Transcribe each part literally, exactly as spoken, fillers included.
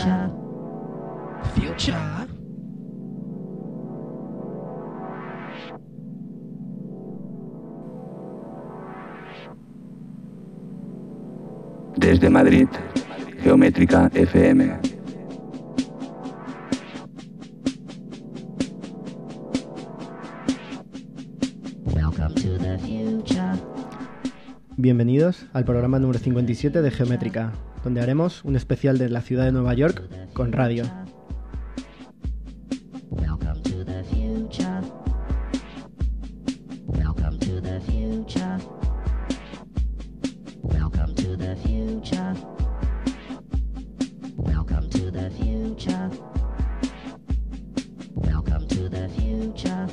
Future. Future. Desde Madrid, Geométrica F M. Welcome to the future. Bienvenidos al programa número cincuenta y siete de Geométrica, donde haremos un especial de la ciudad de Nueva York con radio. Welcome to the future. Welcome to the future. Welcome to the future. Welcome to the future. Welcome to the future.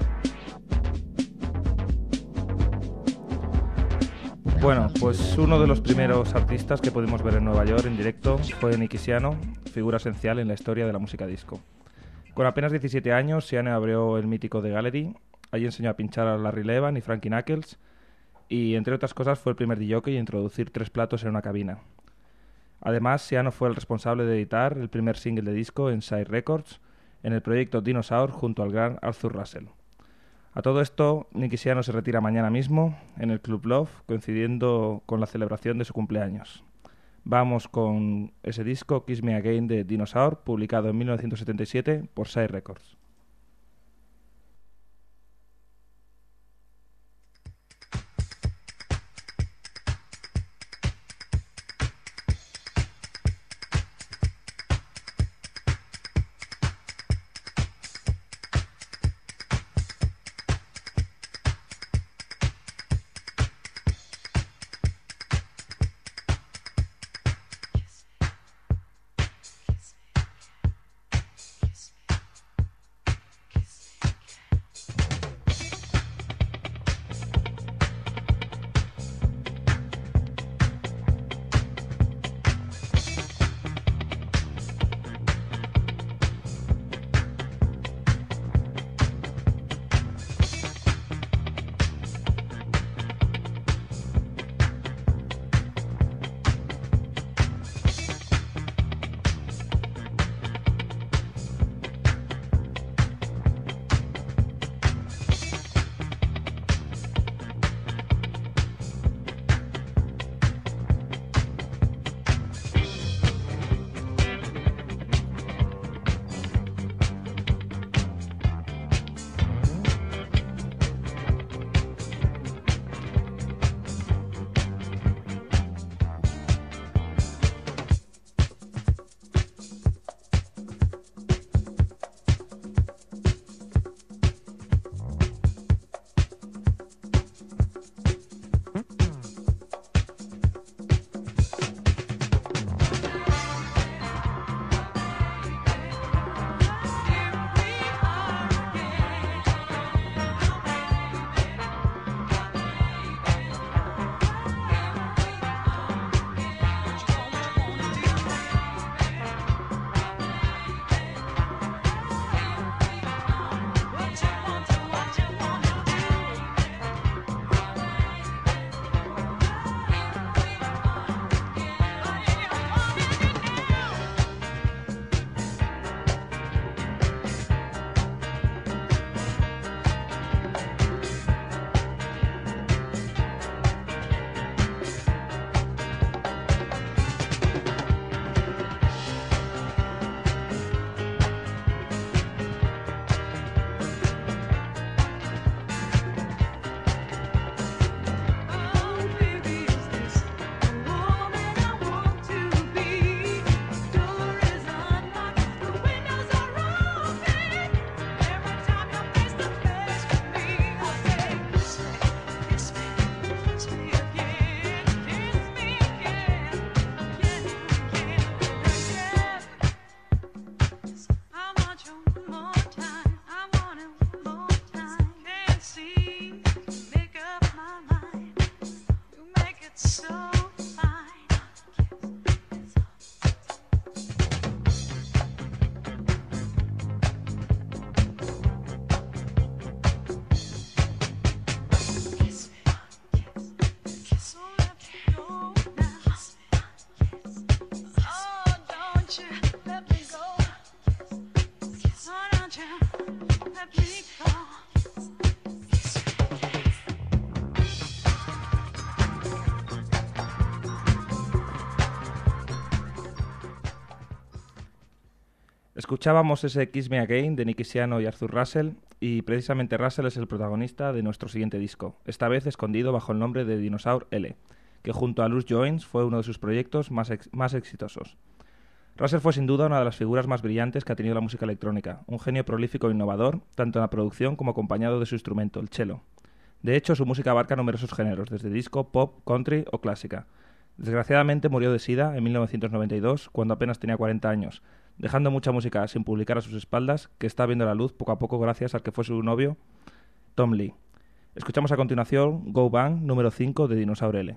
Bueno, pues uno de los primeros artistas que pudimos ver en Nueva York en directo fue Nicky Siano, figura esencial en la historia de la música disco. Con apenas diecisiete años, Siano abrió el mítico The Gallery. Allí enseñó a pinchar a Larry Levan y Frankie Knuckles, y entre otras cosas fue el primer D J en introducir tres platos en una cabina. Además, Siano fue el responsable de editar el primer single de disco en Sire Records, en el proyecto Dinosaur junto al gran Arthur Russell. A todo esto, Nicky Siano se retira mañana mismo en el Club Love, coincidiendo con la celebración de su cumpleaños. Vamos con ese disco, Kiss Me Again de Dinosaur, publicado en mil novecientos setenta y siete por Sire Records. Escuchábamos ese Kiss Me Again de Nicky Siano y Arthur Russell, y precisamente Russell es el protagonista de nuestro siguiente disco, esta vez escondido bajo el nombre de Dinosaur L, que junto a Loose Joints fue uno de sus proyectos más, ex- más exitosos. Russell fue sin duda una de las figuras más brillantes que ha tenido la música electrónica, un genio prolífico e innovador, tanto en la producción como acompañado de su instrumento, el cello. De hecho, su música abarca numerosos géneros, desde disco, pop, country o clásica. Desgraciadamente murió de sida en mil novecientos noventa y dos, cuando apenas tenía cuarenta años, dejando mucha música sin publicar a sus espaldas, que está viendo la luz poco a poco gracias al que fue su novio, Tom Lee. Escuchamos a continuación Go Bang número cinco de Dinosaur L.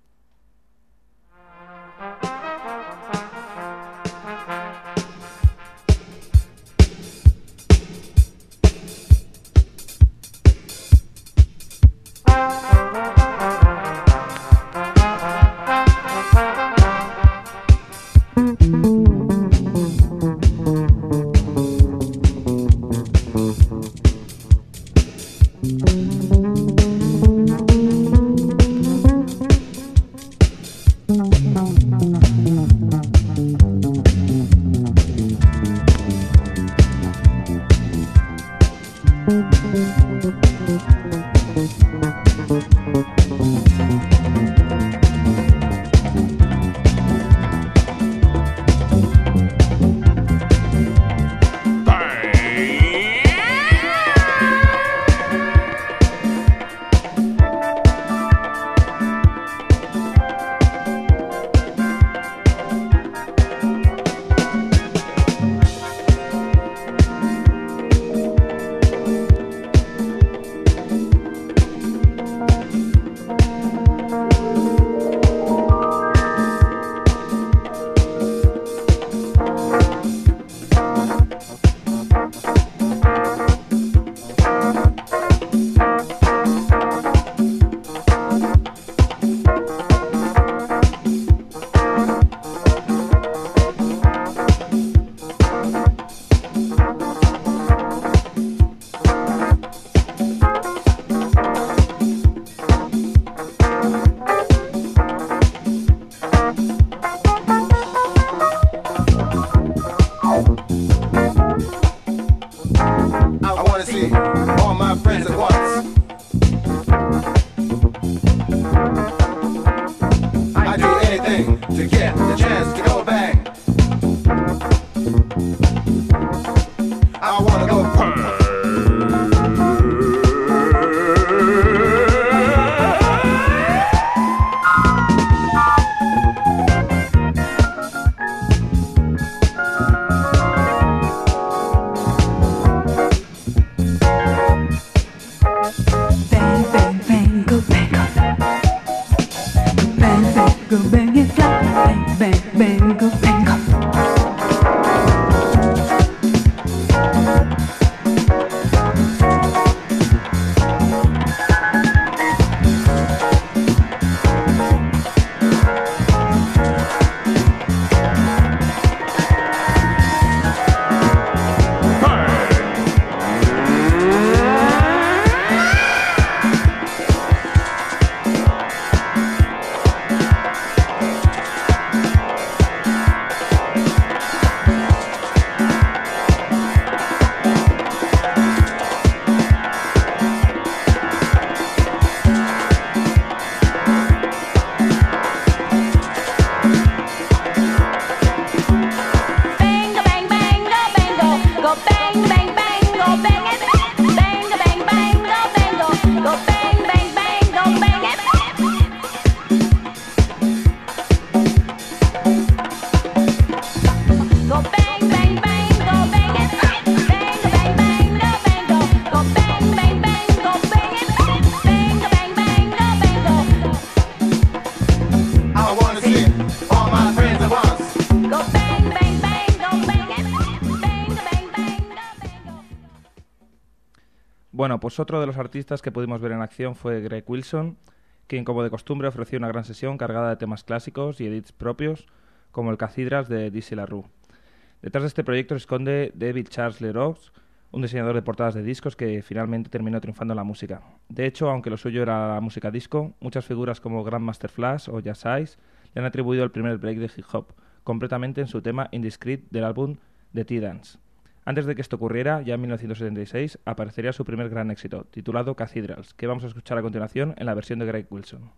Bueno, pues otro de los artistas que pudimos ver en acción fue Greg Wilson, quien como de costumbre ofreció una gran sesión cargada de temas clásicos y edits propios, como el Cathedras de Dizzy LaRue. Detrás de este proyecto se esconde David Charles Leroux, un diseñador de portadas de discos que finalmente terminó triunfando en la música. De hecho, aunque lo suyo era la música disco, muchas figuras como Grandmaster Flash o Jazz Ice le han atribuido el primer break de hip hop, completamente en su tema Indiscreet del álbum The T-Dance. Antes de que esto ocurriera, ya en mil novecientos setenta y seis, aparecería su primer gran éxito, titulado Cathedrals, que vamos a escuchar a continuación en la versión de Greg Wilson.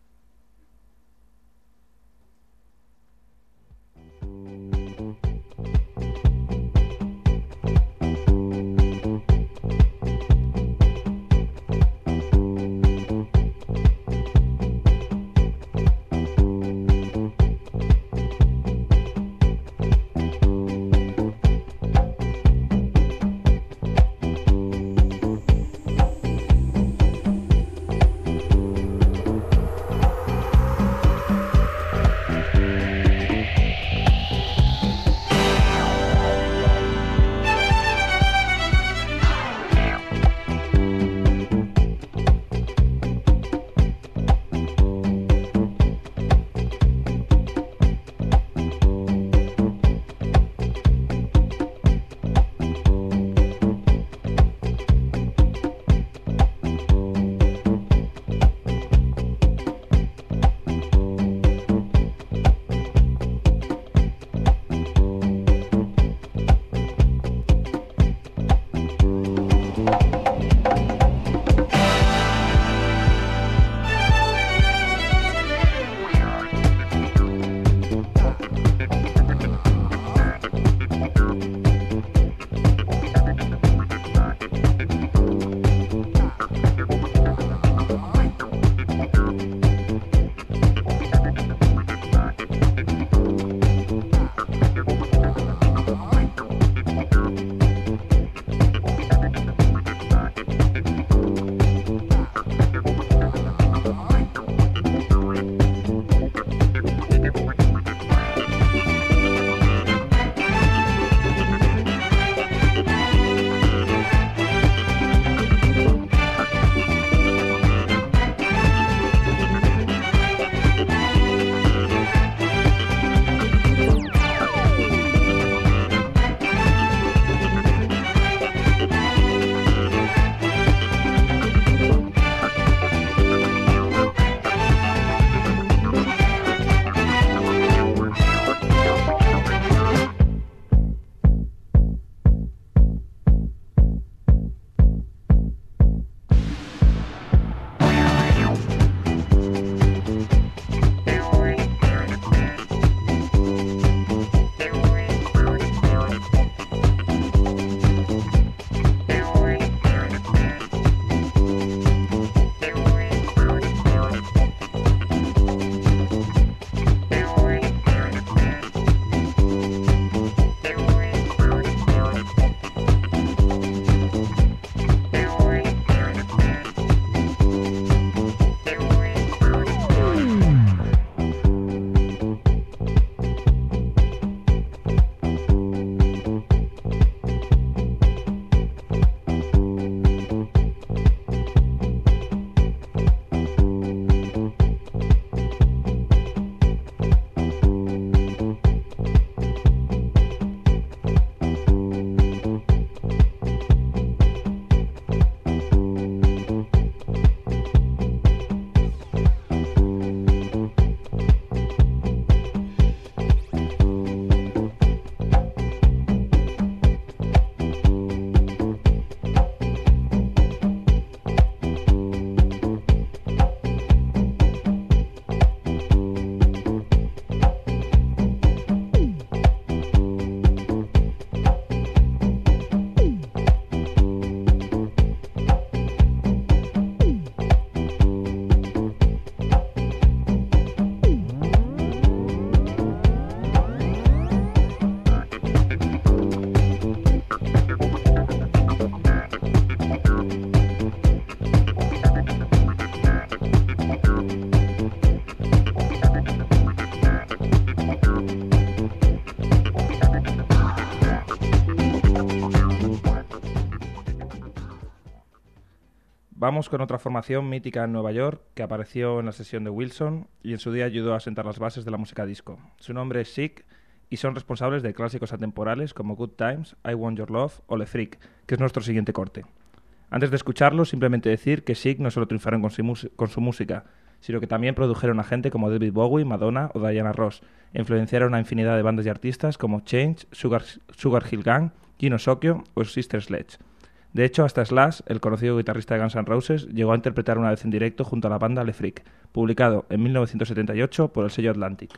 Vamos con otra formación mítica en Nueva York que apareció en la sesión de Wilson y en su día ayudó a sentar las bases de la música disco. Su nombre es Sick y son responsables de clásicos atemporales como Good Times, I Want Your Love o Le Freak, que es nuestro siguiente corte. Antes de escucharlo, simplemente decir que Sick no solo triunfaron con su, con su música, sino que también produjeron a gente como David Bowie, Madonna o Diana Ross, e influenciaron a infinidad de bandas y artistas como Change, Sugar, Sugar Hill Gang, Kino Sokyo o Sister Sledge. De hecho, hasta Slash, el conocido guitarrista de Guns N' Roses, llegó a interpretar una vez en directo junto a la banda Le Freak, publicado en mil novecientos setenta y ocho por el sello Atlantic.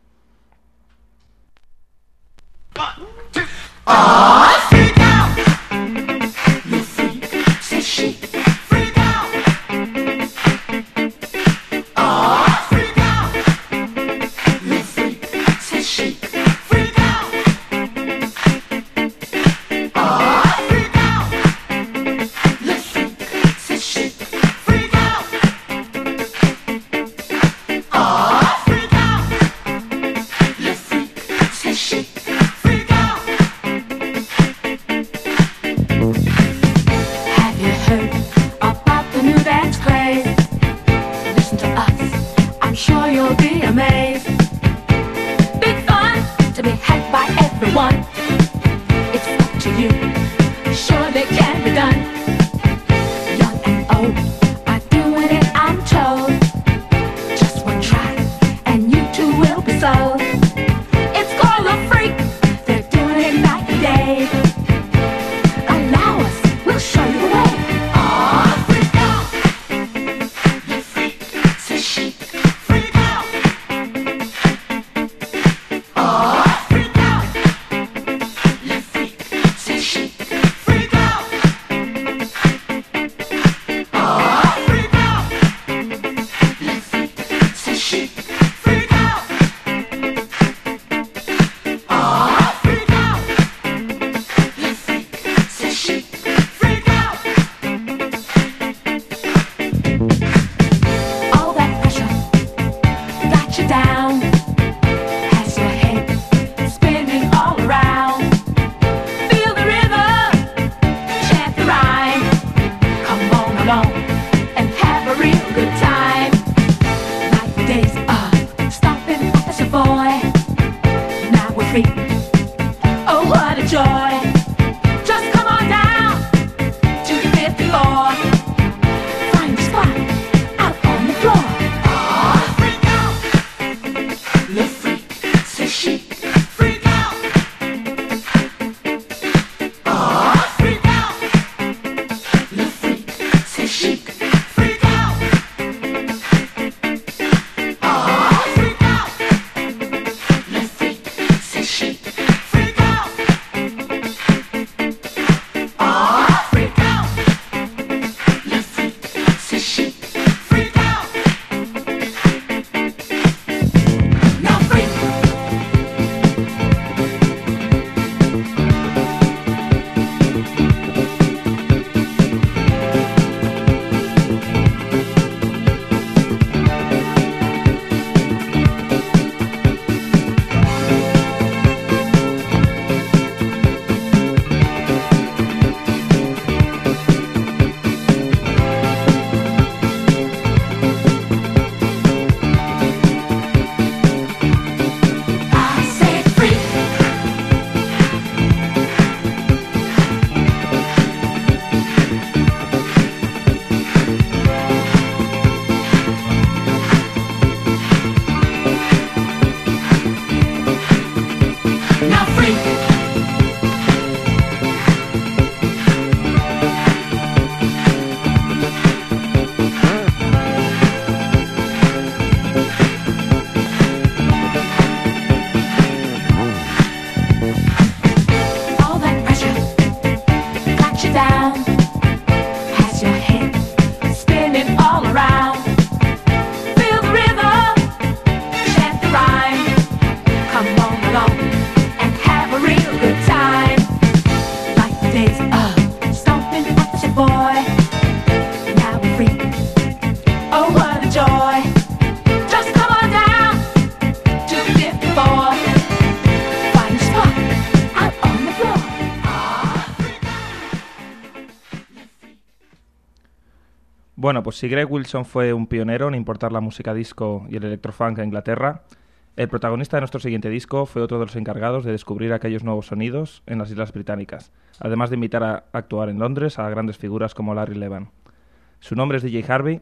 Bueno, pues si Greg Wilson fue un pionero en importar la música disco y el electrofunk a Inglaterra, el protagonista de nuestro siguiente disco fue otro de los encargados de descubrir aquellos nuevos sonidos en las Islas Británicas, además de invitar a actuar en Londres a grandes figuras como Larry Levan. Su nombre es D J Harvey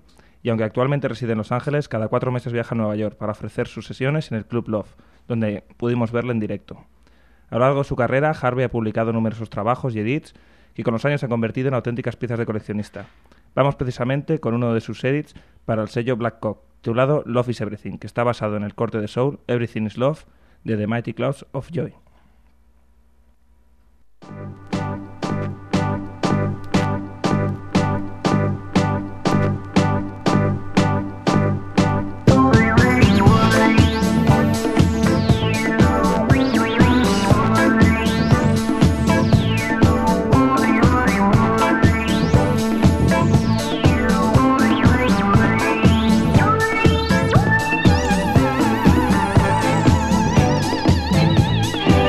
y aunque actualmente reside en Los Ángeles, cada cuatro meses viaja a Nueva York para ofrecer sus sesiones en el Club Love, donde pudimos verle en directo. A lo largo de su carrera, Harvey ha publicado numerosos trabajos y edits que con los años se han convertido en auténticas piezas de coleccionista. Vamos precisamente con uno de sus edits para el sello Black Cock, titulado Love is Everything, que está basado en el corte de soul Everything is Love de The Mighty Clouds of Joy. Thank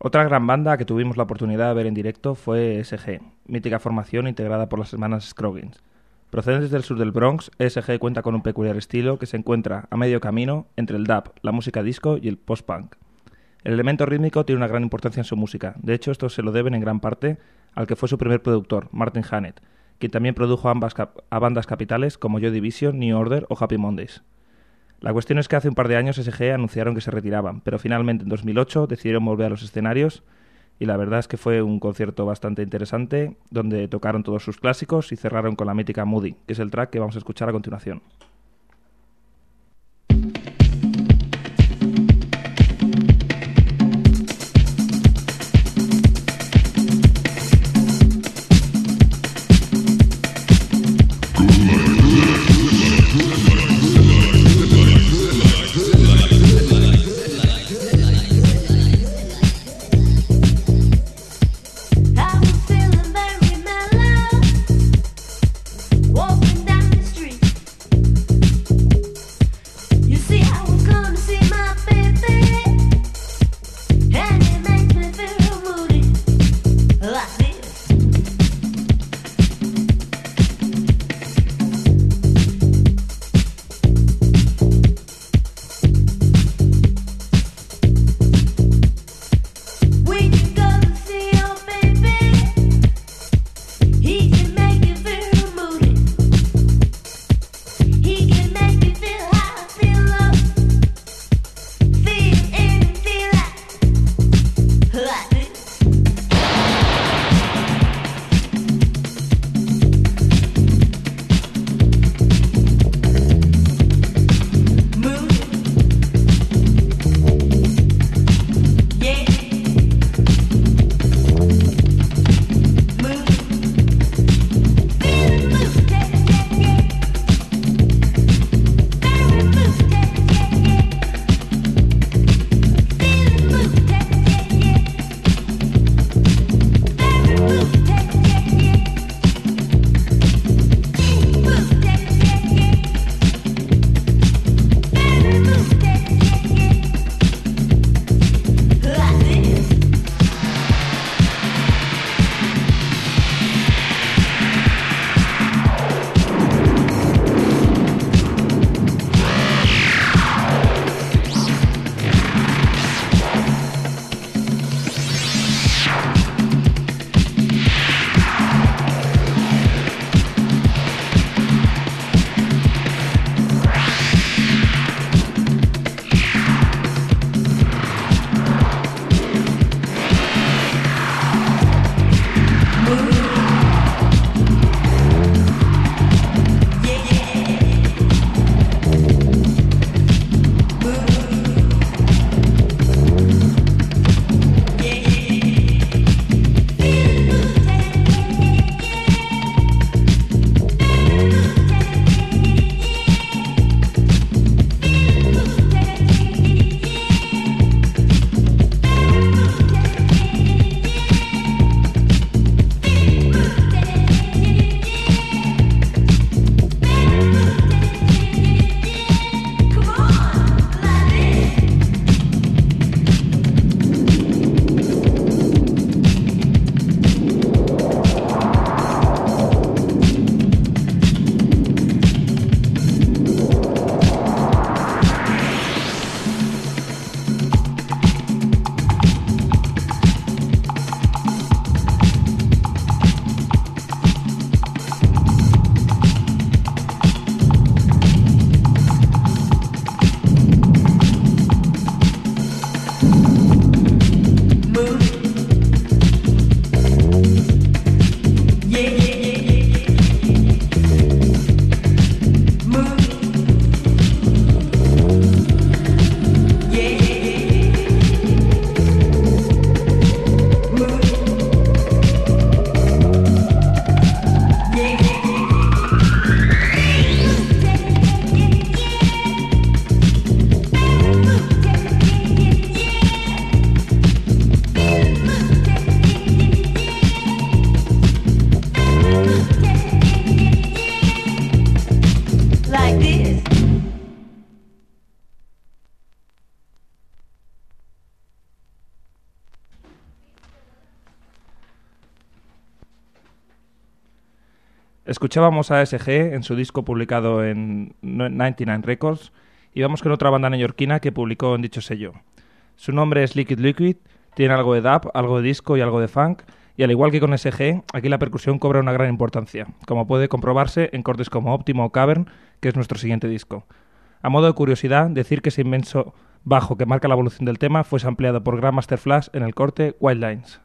Otra gran banda que tuvimos la oportunidad de ver en directo fue S G, mítica formación integrada por las hermanas Scroggins. Procedentes del sur del Bronx, S G cuenta con un peculiar estilo que se encuentra a medio camino entre el dub, la música disco y el post-punk. El elemento rítmico tiene una gran importancia en su música. De hecho, esto se lo deben en gran parte al que fue su primer productor, Martin Hannett, quien también produjo ambas cap- a bandas capitales como Joy Division, New Order o Happy Mondays. La cuestión es que hace un par de años S G anunciaron que se retiraban, pero finalmente en dos mil ocho decidieron volver a los escenarios y la verdad es que fue un concierto bastante interesante donde tocaron todos sus clásicos y cerraron con la mítica Moody, que es el track que vamos a escuchar a continuación. Walking down the street, Escuchábamos a A S G en su disco publicado en noventa y nueve Records y vamos con otra banda neoyorquina que publicó en dicho sello. Su nombre es Liquid Liquid, tiene algo de dub, algo de disco y algo de funk, y al igual que con A S G, aquí la percusión cobra una gran importancia, como puede comprobarse en cortes como Optimo o Cavern, que es nuestro siguiente disco. A modo de curiosidad, decir que ese inmenso bajo que marca la evolución del tema fue sampleado por Grandmaster Flash en el corte Wild Lines.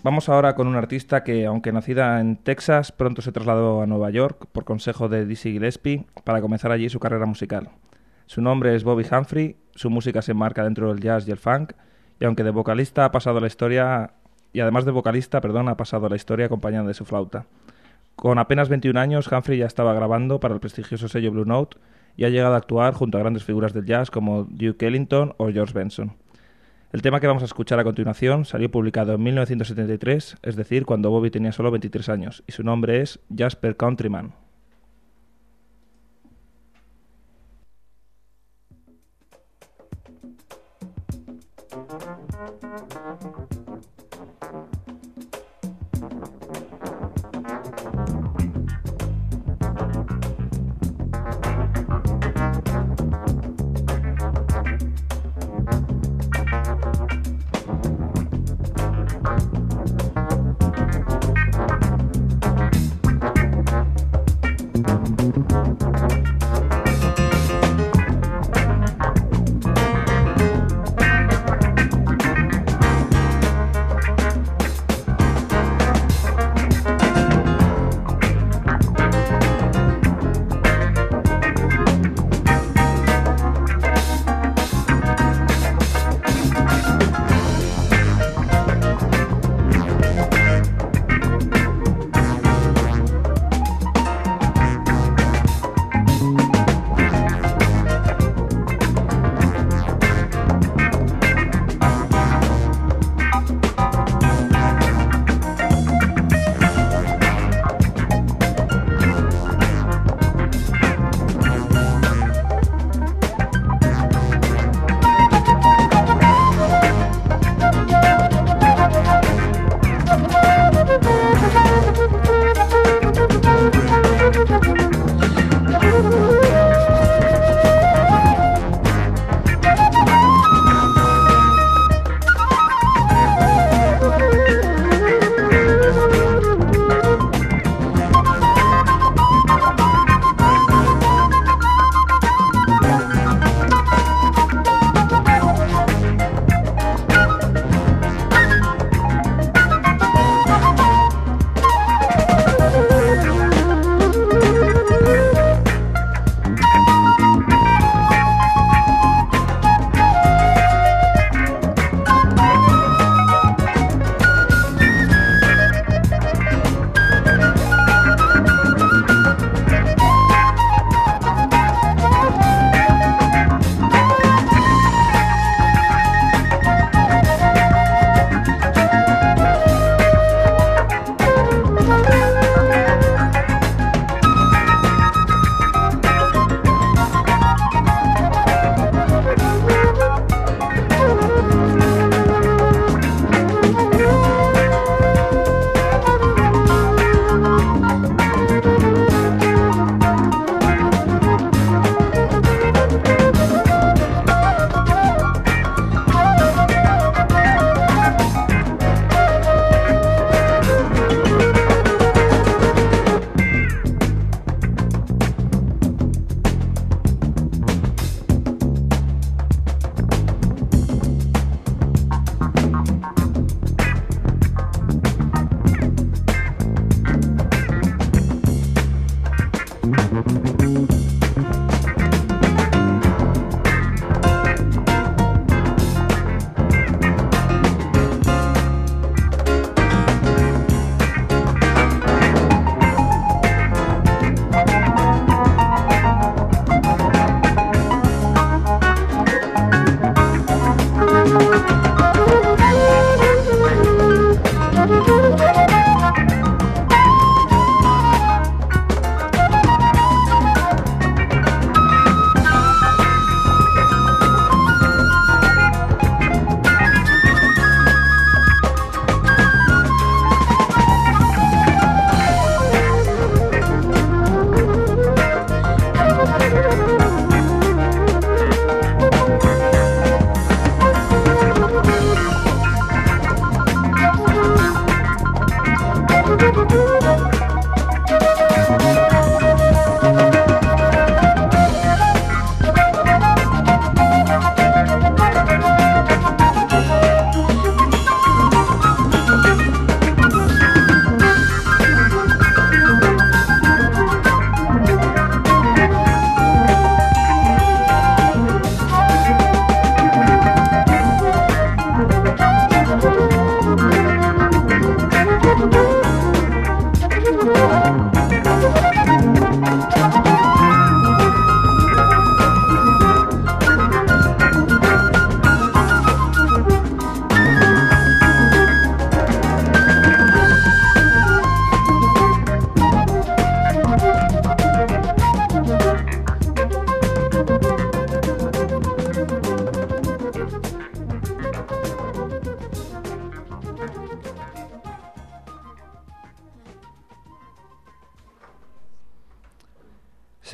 Vamos ahora con una artista que, aunque nacida en Texas, pronto se trasladó a Nueva York por consejo de Dizzy Gillespie para comenzar allí su carrera musical. Su nombre es Bobbi Humphrey, su música se enmarca dentro del jazz y el funk, y aunque de vocalista ha pasado a la historia, y además de vocalista, perdón, ha pasado a la historia acompañada de su flauta. Con apenas veintiún años, Humphrey ya estaba grabando para el prestigioso sello Blue Note y ha llegado a actuar junto a grandes figuras del jazz como Duke Ellington o George Benson. El tema que vamos a escuchar a continuación salió publicado en mil novecientos setenta y tres, es decir, cuando Bobby tenía solo veintitrés años, y su nombre es Jasper Countryman.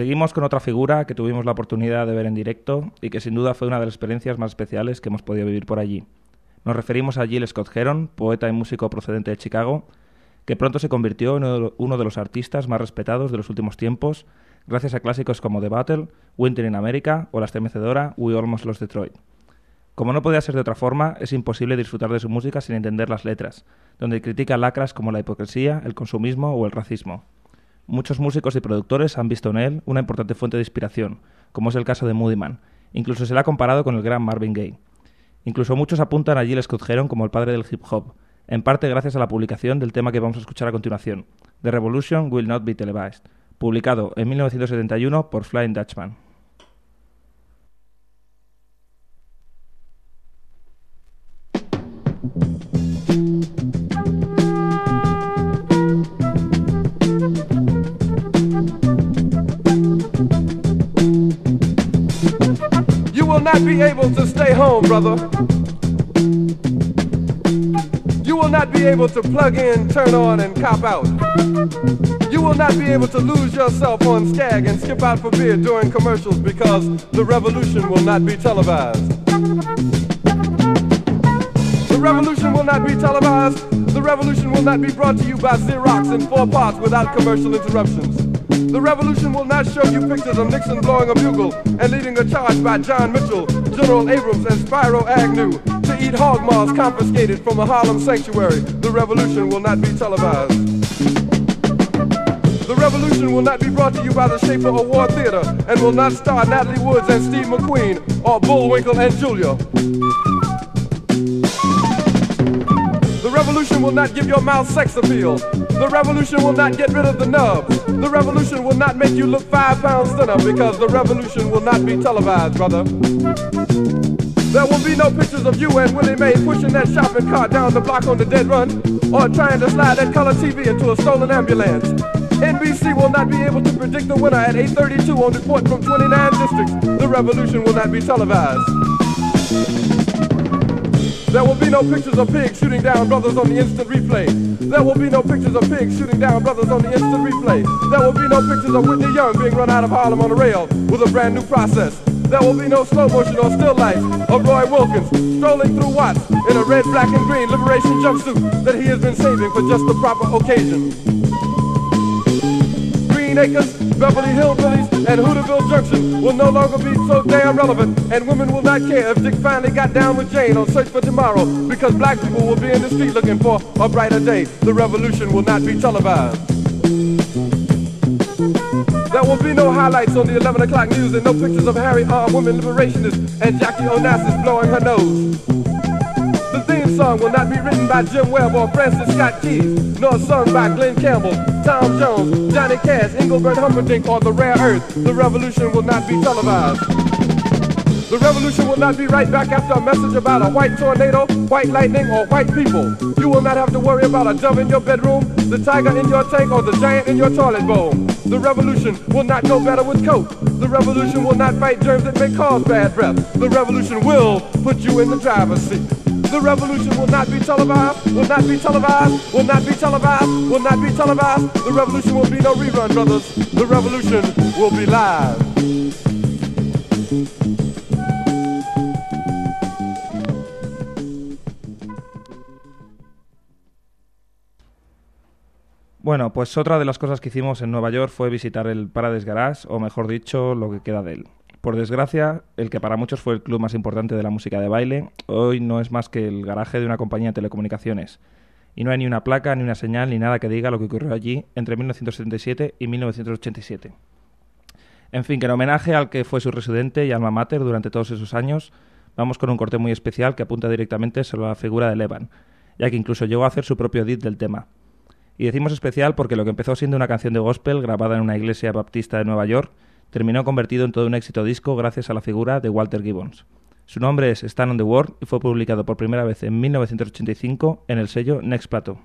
Seguimos con otra figura que tuvimos la oportunidad de ver en directo y que sin duda fue una de las experiencias más especiales que hemos podido vivir por allí. Nos referimos a Gil Scott-Heron, poeta y músico procedente de Chicago, que pronto se convirtió en uno de los artistas más respetados de los últimos tiempos, gracias a clásicos como The Battle, Winter in America o la estremecedora We Almost Lost Detroit. Como no podía ser de otra forma, es imposible disfrutar de su música sin entender las letras, donde critica lacras como la hipocresía, el consumismo o el racismo. Muchos músicos y productores han visto en él una importante fuente de inspiración, como es el caso de Moody Man. Incluso se le ha comparado con el gran Marvin Gaye. Incluso muchos apuntan a Gil Scott-Heron como el padre del hip hop, en parte gracias a la publicación del tema que vamos a escuchar a continuación, The Revolution Will Not Be Televised, publicado en mil novecientos setenta y uno por Flying Dutchman. You will not be able to stay home, brother. You will not be able to plug in, turn on, and cop out. You will not be able to lose yourself on Skag and skip out for beer during commercials because the revolution will not be televised. The revolution will not be televised. The revolution will not be brought to you by Xerox in four parts without commercial interruptions. The revolution will not show you pictures of Nixon blowing a bugle and leading a charge by John Mitchell, General Abrams, and Spyro Agnew to eat hog maws confiscated from a Harlem sanctuary. The revolution will not be televised. The revolution will not be brought to you by the Schaefer Award Theater and will not star Natalie Woods and Steve McQueen or Bullwinkle and Julia. The revolution will not give your mouth sex appeal. The revolution will not get rid of the nubs. The revolution will not make you look five pounds thinner because the revolution will not be televised, brother. There will be no pictures of you and Willie Mae pushing that shopping cart down the block on the dead run or trying to slide that color T V into a stolen ambulance. N B C will not be able to predict the winner at eight thirty-two on report from twenty-nine districts. The revolution will not be televised. There will be no pictures of pigs shooting down brothers on the instant replay. There will be no pictures of pigs shooting down brothers on the instant replay. There will be no pictures of Whitney Young being run out of Harlem on a rail with a brand new process. There will be no slow motion or still life of Roy Wilkins strolling through Watts in a red, black, and green liberation jumpsuit that he has been saving for just the proper occasion. Green Acres, Beverly Hillbillies, and Hooterville Junction will no longer be so damn relevant, and women will not care if Dick finally got down with Jane on Search for Tomorrow, because black people will be in the street looking for a brighter day. The revolution will not be televised. There will be no highlights on the eleven o'clock news and no pictures of Harry armed women liberationists and Jackie Onassis blowing her nose. The theme song will not be written by Jim Webb or Francis Scott Keys, nor sung by Glenn Campbell, Tom Jones, Johnny Cash, Engelbert Humperdinck, or The Rare Earth. The revolution will not be televised. The revolution will not be right back after a message about a white tornado, white lightning, or white people. You will not have to worry about a dove in your bedroom, the tiger in your tank, or the giant in your toilet bowl. The revolution will not go better with Coke. The revolution will not fight germs that may cause bad breath. The revolution will put you in the driver's seat. The revolution will not be televised, will not be televised, will not be televised, will not be televised. The revolution will be no rerun, brothers. The revolution will be live. Bueno, pues otra de las cosas que hicimos en Nueva York fue visitar el Paradise Garage, o mejor dicho, lo que queda de él. Por desgracia, el que para muchos fue el club más importante de la música de baile, hoy no es más que el garaje de una compañía de telecomunicaciones. Y no hay ni una placa, ni una señal, ni nada que diga lo que ocurrió allí entre mil novecientos setenta y siete y mil novecientos ochenta y siete. En fin, que en homenaje al que fue su residente y alma mater durante todos esos años, vamos con un corte muy especial que apunta directamente sobre la figura de Levan, ya que incluso llegó a hacer su propio edit del tema. Y decimos especial porque lo que empezó siendo una canción de gospel grabada en una iglesia baptista de Nueva York terminó convertido en todo un éxito disco gracias a la figura de Walter Gibbons. Su nombre es Stand on the World y fue publicado por primera vez en mil novecientos ochenta y cinco en el sello Next Plateau.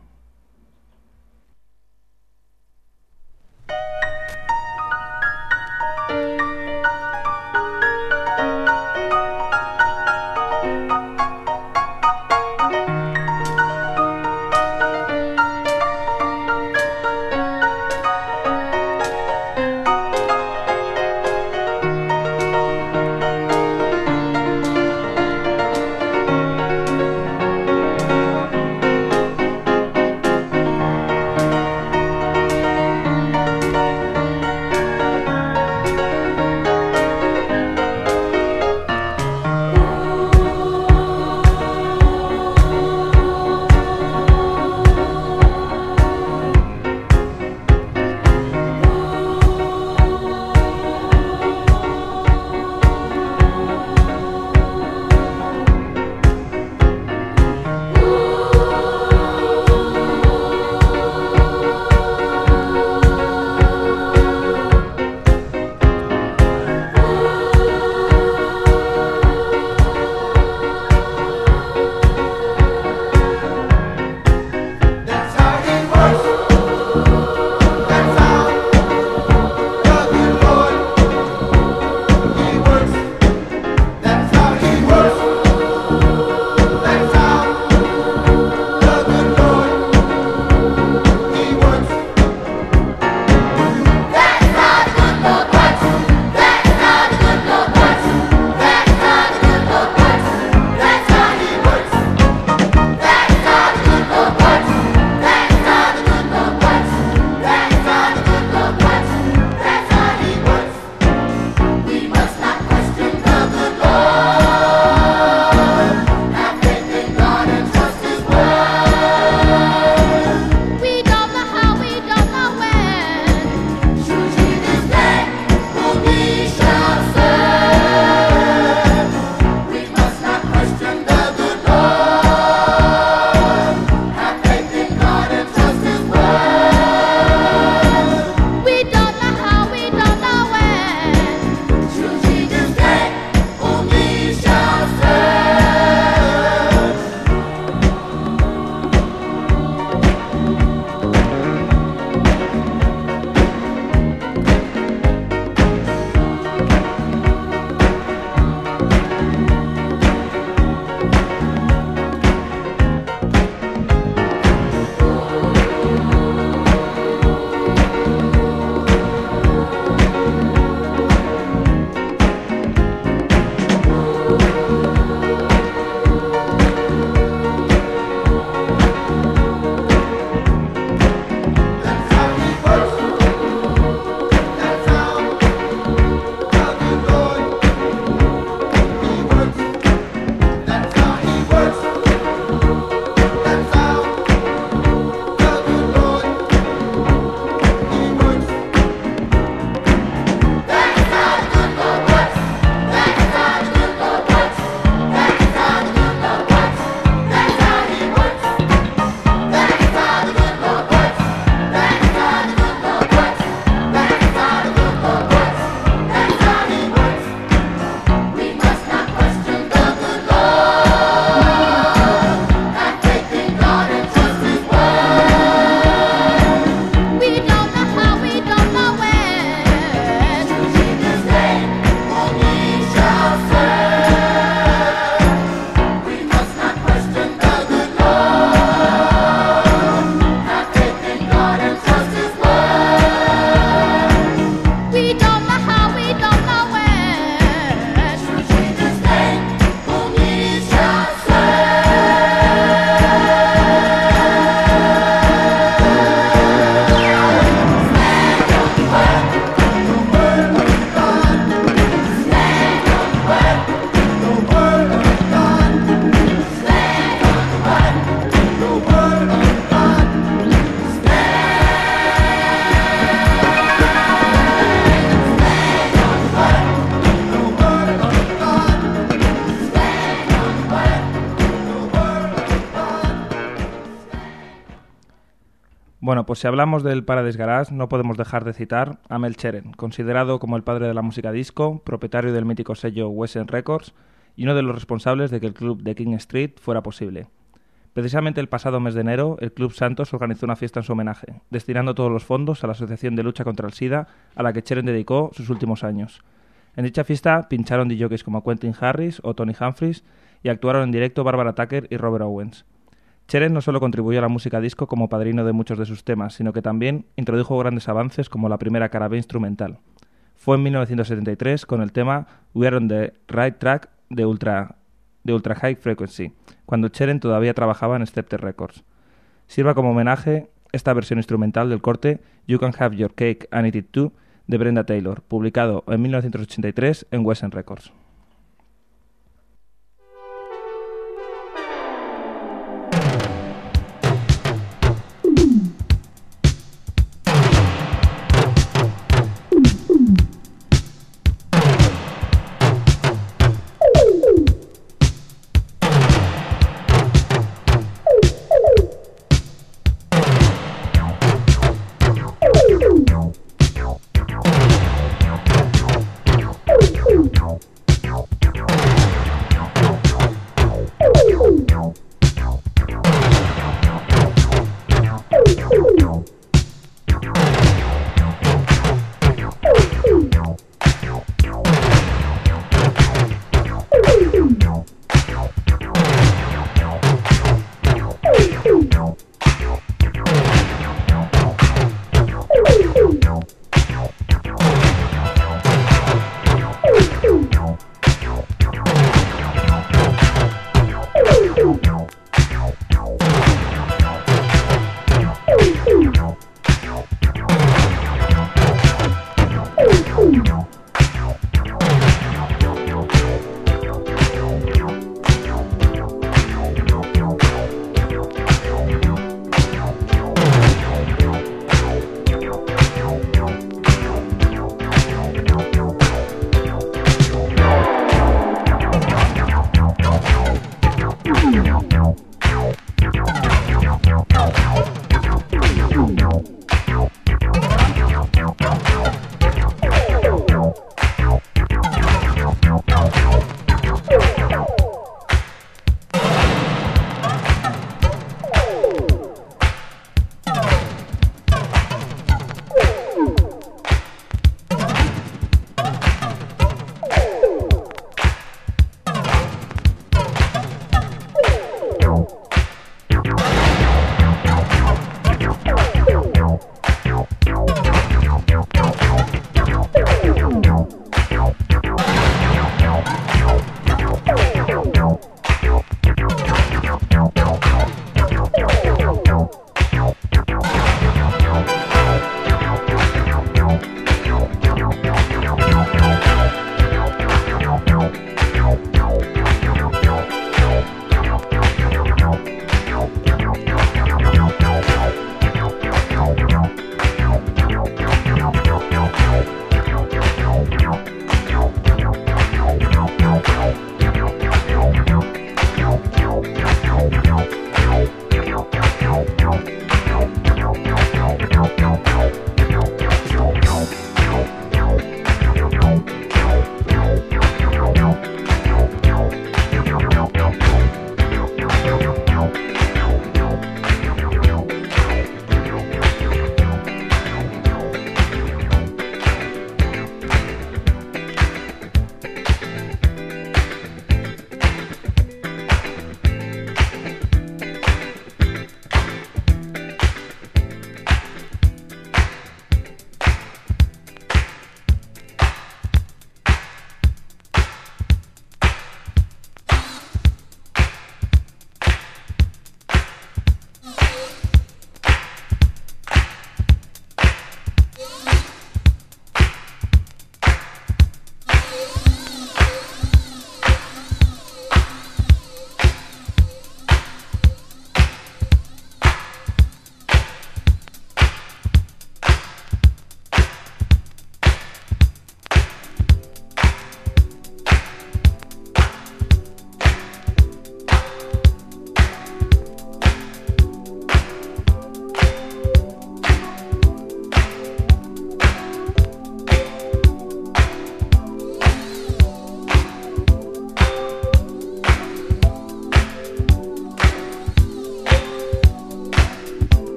Bueno, pues si hablamos del Paradise Garage, no podemos dejar de citar a Mel Cheren, considerado como el padre de la música disco, propietario del mítico sello West End Records y uno de los responsables de que el club de King Street fuera posible. Precisamente el pasado mes de enero, el Club Santos organizó una fiesta en su homenaje, destinando todos los fondos a la Asociación de Lucha contra el SIDA, a la que Cheren dedicó sus últimos años. En dicha fiesta pincharon D Js como Quentin Harris o Tony Humphries y actuaron en directo Barbara Tucker y Robert Owens. Cheren no solo contribuyó a la música disco como padrino de muchos de sus temas, sino que también introdujo grandes avances como la primera cara B instrumental. Fue en mil novecientos setenta y tres con el tema We Are on the Right Track de Ultra, de Ultra High Frequency, cuando Cheren todavía trabajaba en Scepter Records. Sirva como homenaje esta versión instrumental del corte You Can Have Your Cake and Eat It Too de Brenda Taylor, publicado en mil novecientos ochenta y tres en West End Records.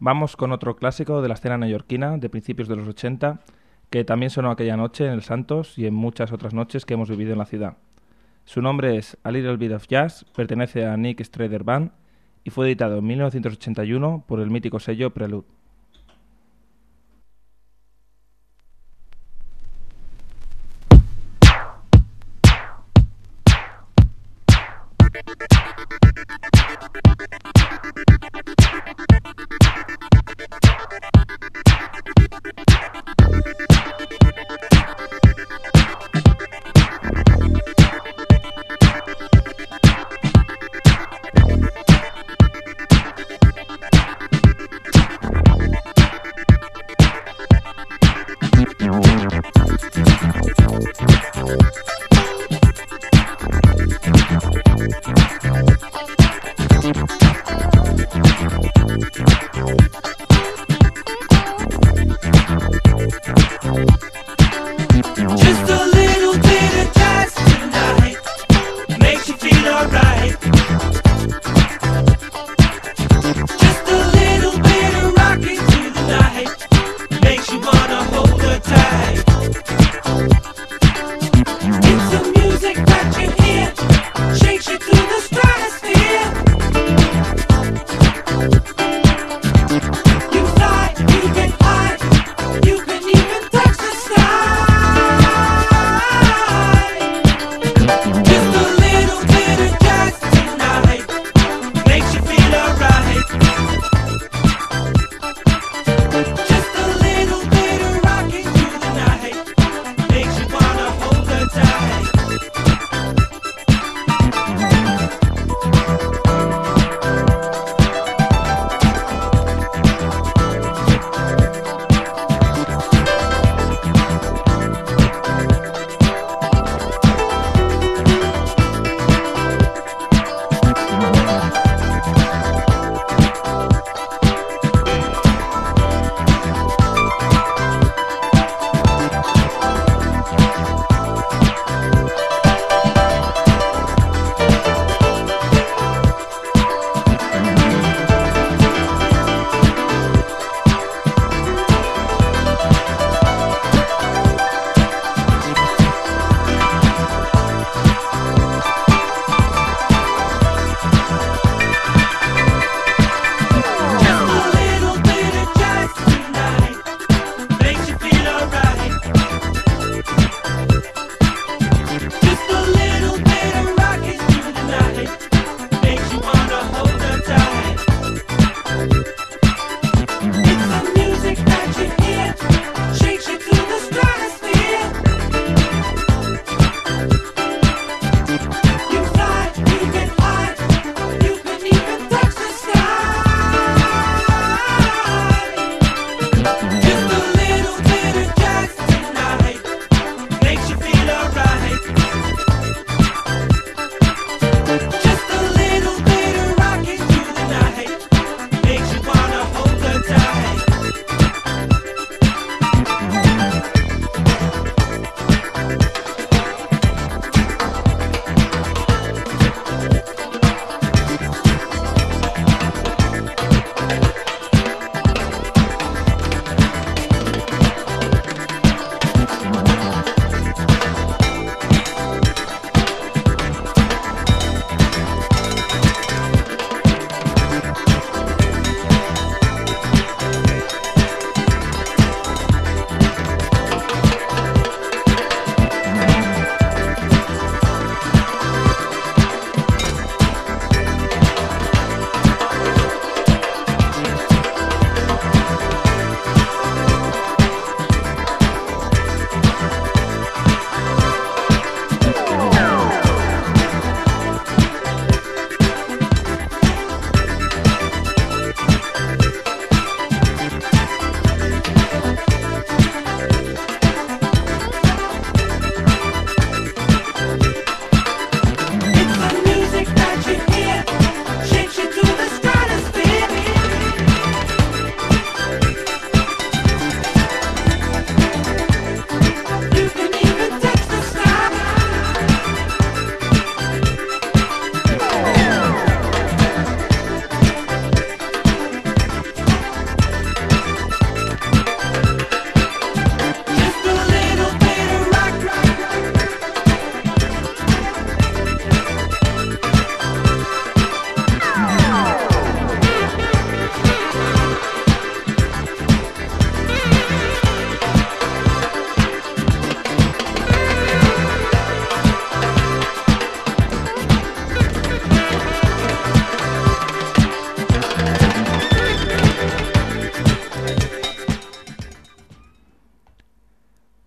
Vamos con otro clásico de la escena neoyorquina de principios de los ochenta, que también sonó aquella noche en el Santos y en muchas otras noches que hemos vivido en la ciudad. Su nombre es A Little Bit of Jazz, pertenece a Nick Strader Band y fue editado en mil novecientos ochenta y uno por el mítico sello Prelude. We'll be right back.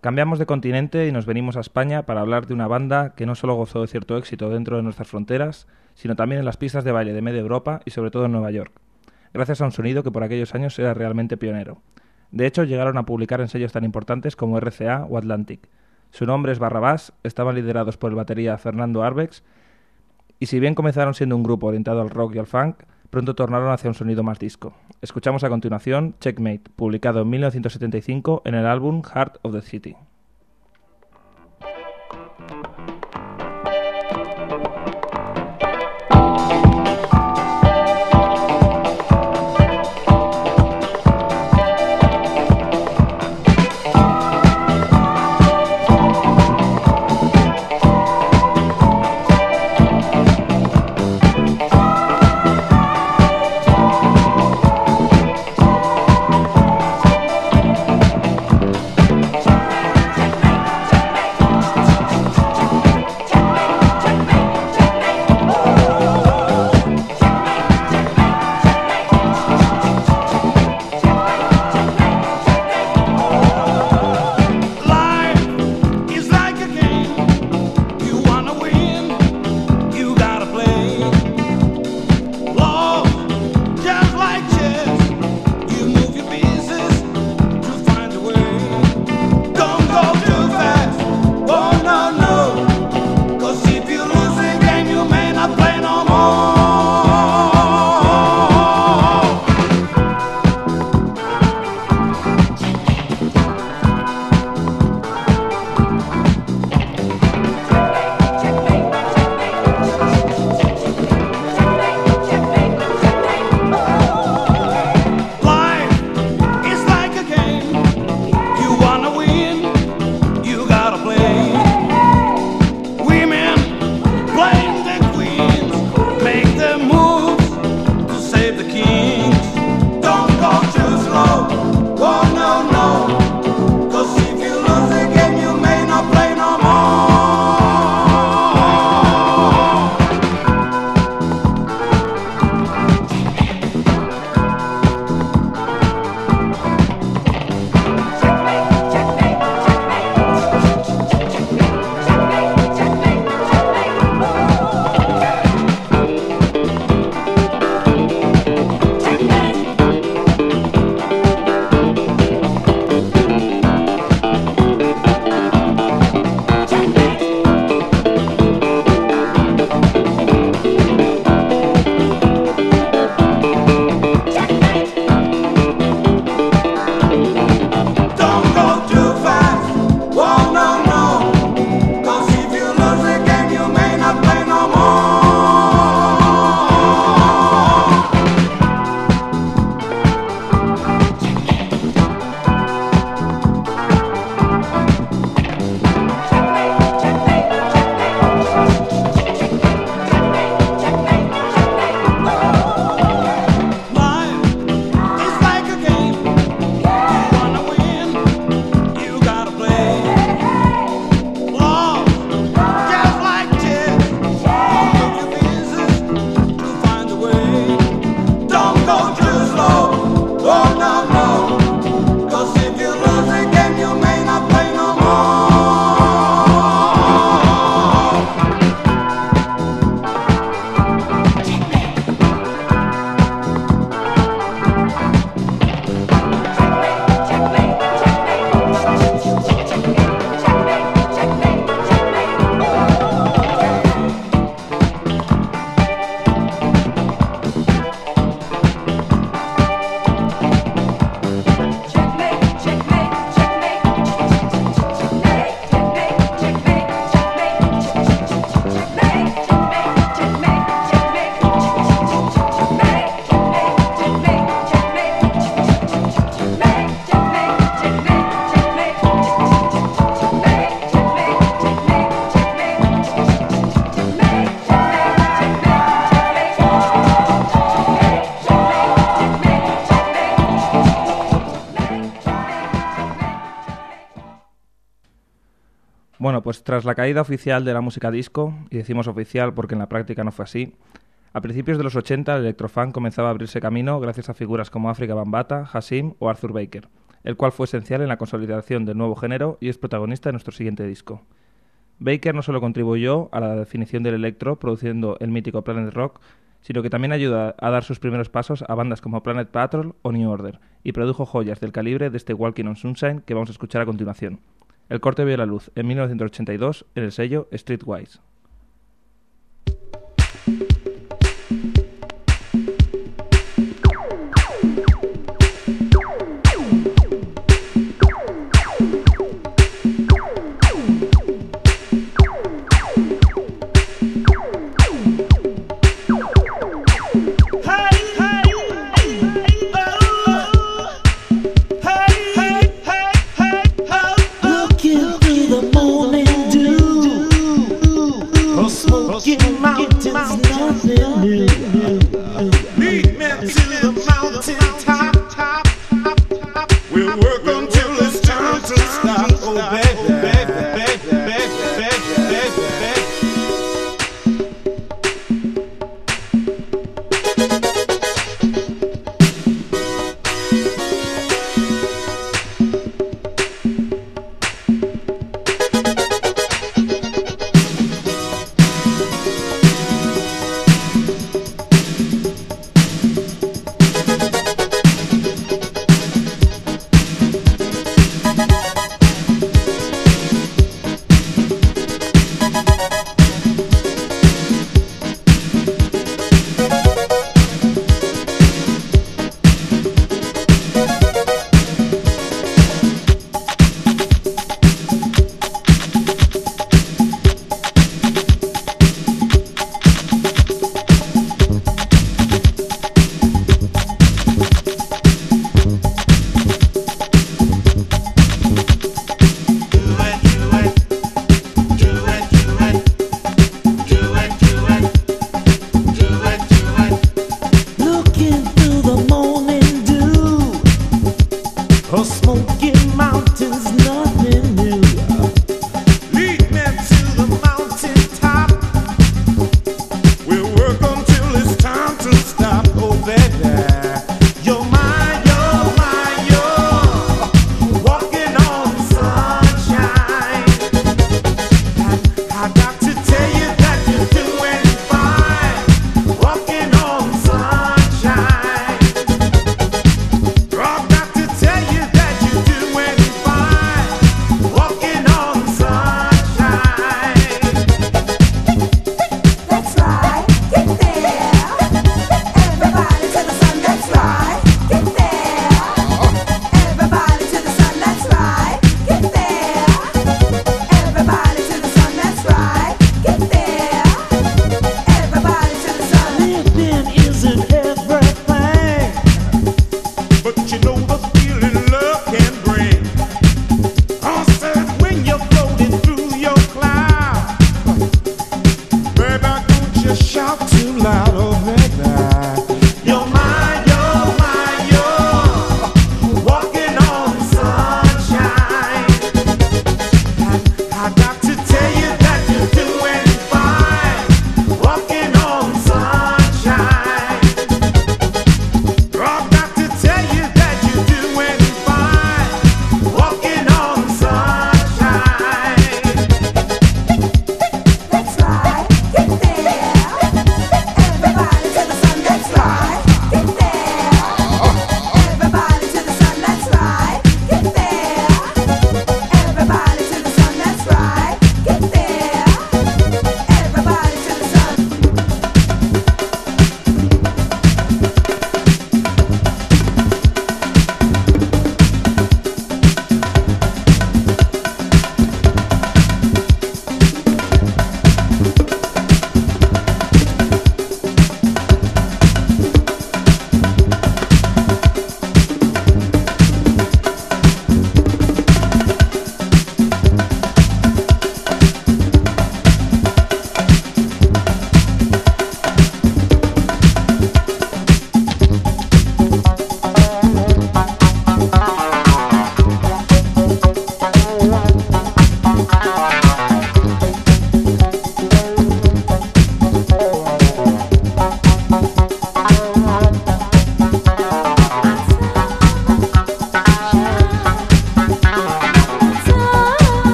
Cambiamos de continente y nos venimos a España para hablar de una banda que no solo gozó de cierto éxito dentro de nuestras fronteras, sino también en las pistas de baile de media Europa y sobre todo en Nueva York, gracias a un sonido que por aquellos años era realmente pionero. De hecho, llegaron a publicar en sellos tan importantes como R C A o Atlantic. Su nombre es Barrabás, estaban liderados por el batería Fernando Arbex, y si bien comenzaron siendo un grupo orientado al rock y al funk, pronto tornaron hacia un sonido más disco. Escuchamos a continuación Checkmate, publicado en mil novecientos setenta y cinco en el álbum Heart of the City. Bueno, pues tras la caída oficial de la música disco, y decimos oficial porque en la práctica no fue así, a principios de los ochenta el electrofunk comenzaba a abrirse camino gracias a figuras como Afrika Bambaataa, Hasim o Arthur Baker. el cual fue esencial en la consolidación del nuevo género y es protagonista de nuestro siguiente disco. Baker no solo contribuyó a la definición del electro produciendo el mítico Planet Rock, sino que también ayuda a dar sus primeros pasos a bandas como Planet Patrol o New Order, y produjo joyas del calibre de este Walking on Sunshine que vamos a escuchar a continuación. El corte vio la luz en mil novecientos ochenta y dos en el sello Streetwise. Looking through the morning dew.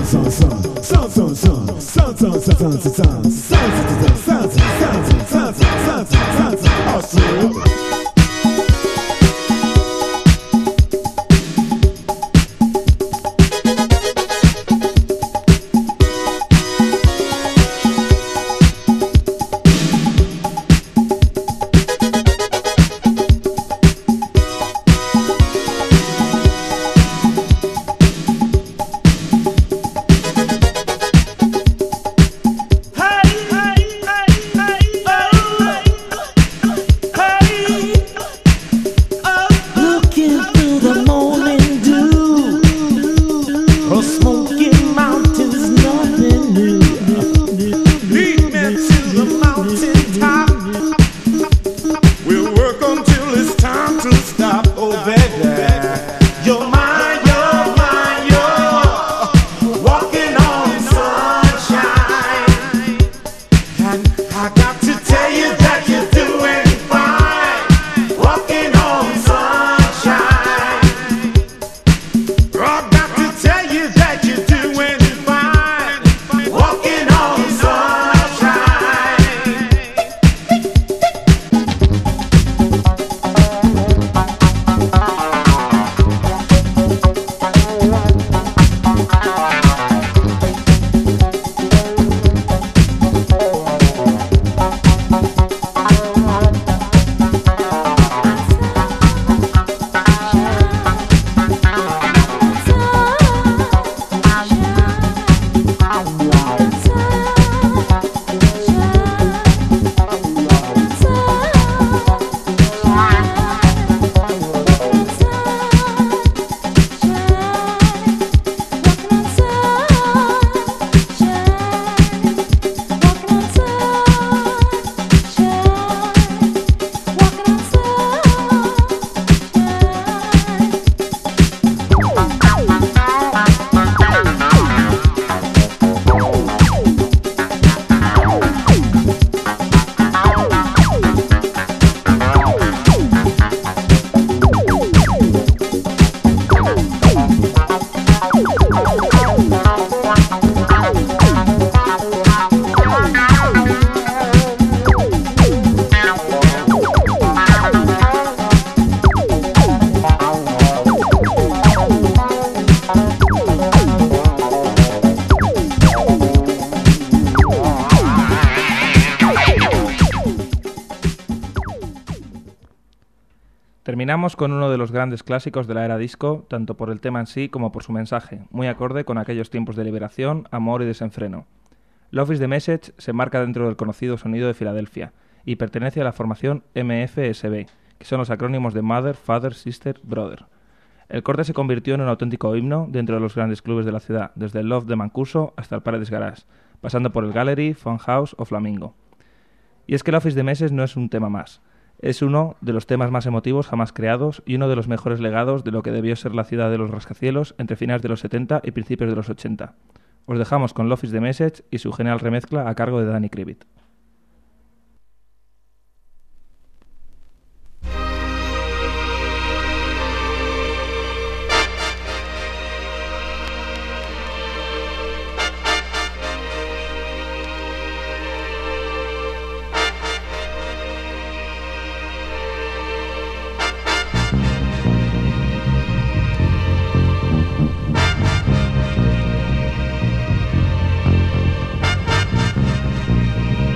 Terminamos con uno de los grandes clásicos de la era disco, tanto por el tema en sí como por su mensaje, muy acorde con aquellos tiempos de liberación, amor y desenfreno. Love is the Message se marca dentro del conocido sonido de Filadelfia y pertenece a la formación M F S B, que son los acrónimos de Mother, Father, Sister, Brother. El corte se convirtió en un auténtico himno dentro de los grandes clubes de la ciudad, desde el Love de Mancuso hasta el Paredes Garage, pasando por el Gallery, Funhouse o Flamingo. Y es que Love is the Message no es un tema más. Es uno de los temas más emotivos jamás creados y uno de los mejores legados de lo que debió ser la ciudad de los rascacielos entre finales de los setenta y principios de los ochenta. Os dejamos con Love is the Message y su genial remezcla a cargo de Danny Krivit. We'll be right back.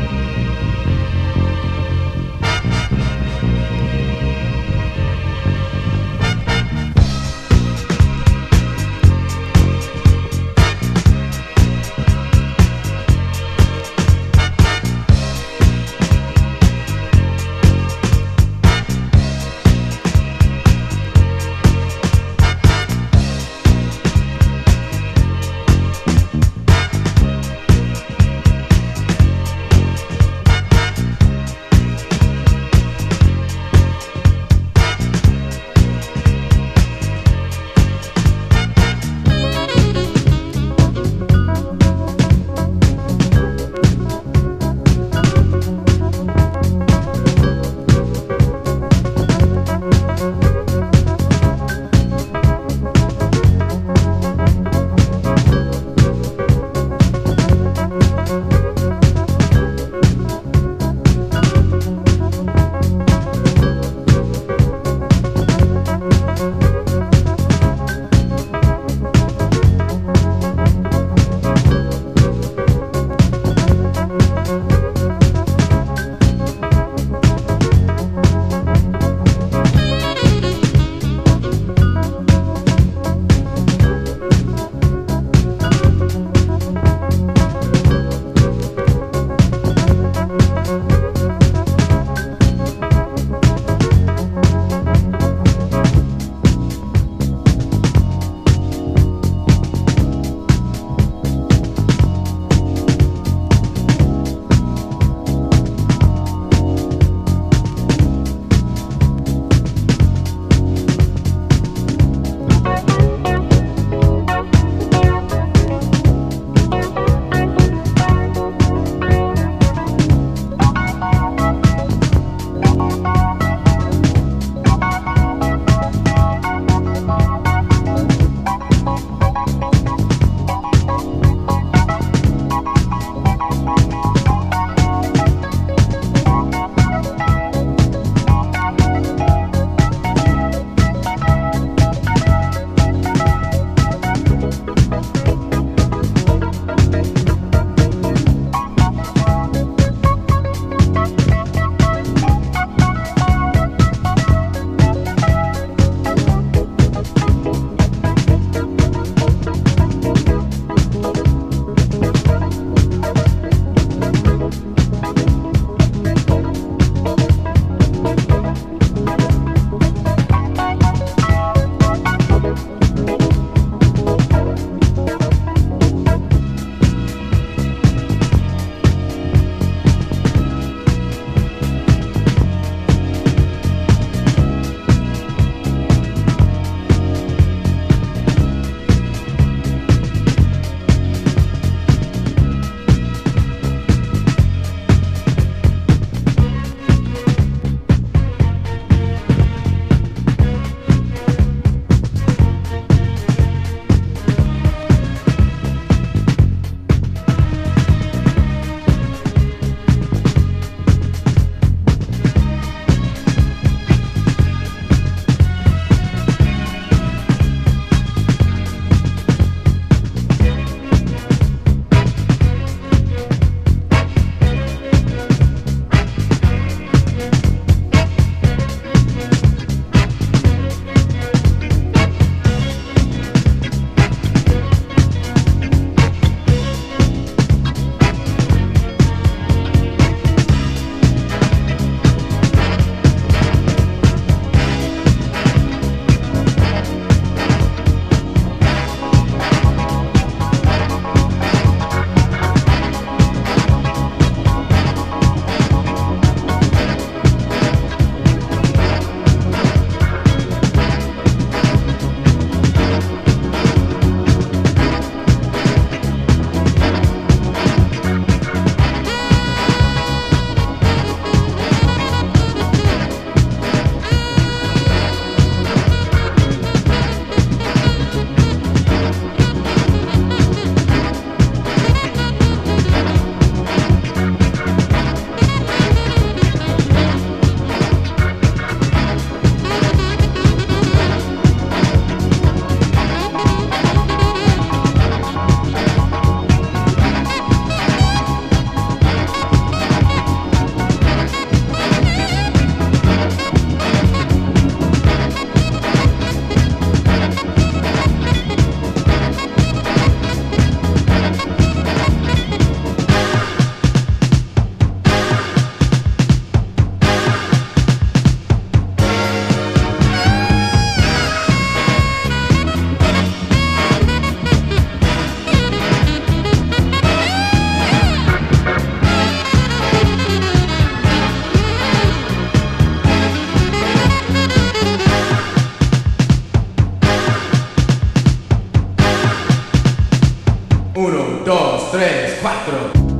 cuatro.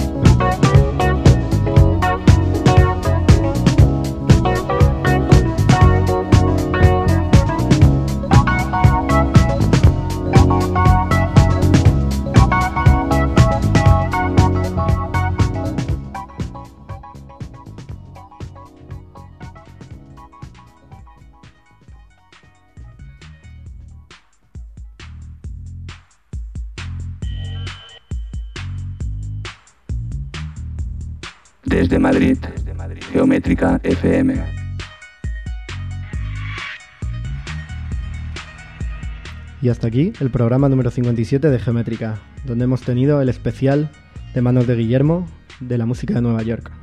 Desde Madrid, Geométrica F M. Y hasta aquí el programa número cincuenta y siete de Geométrica, donde hemos tenido el especial de manos de Guillermo de la música de Nueva York.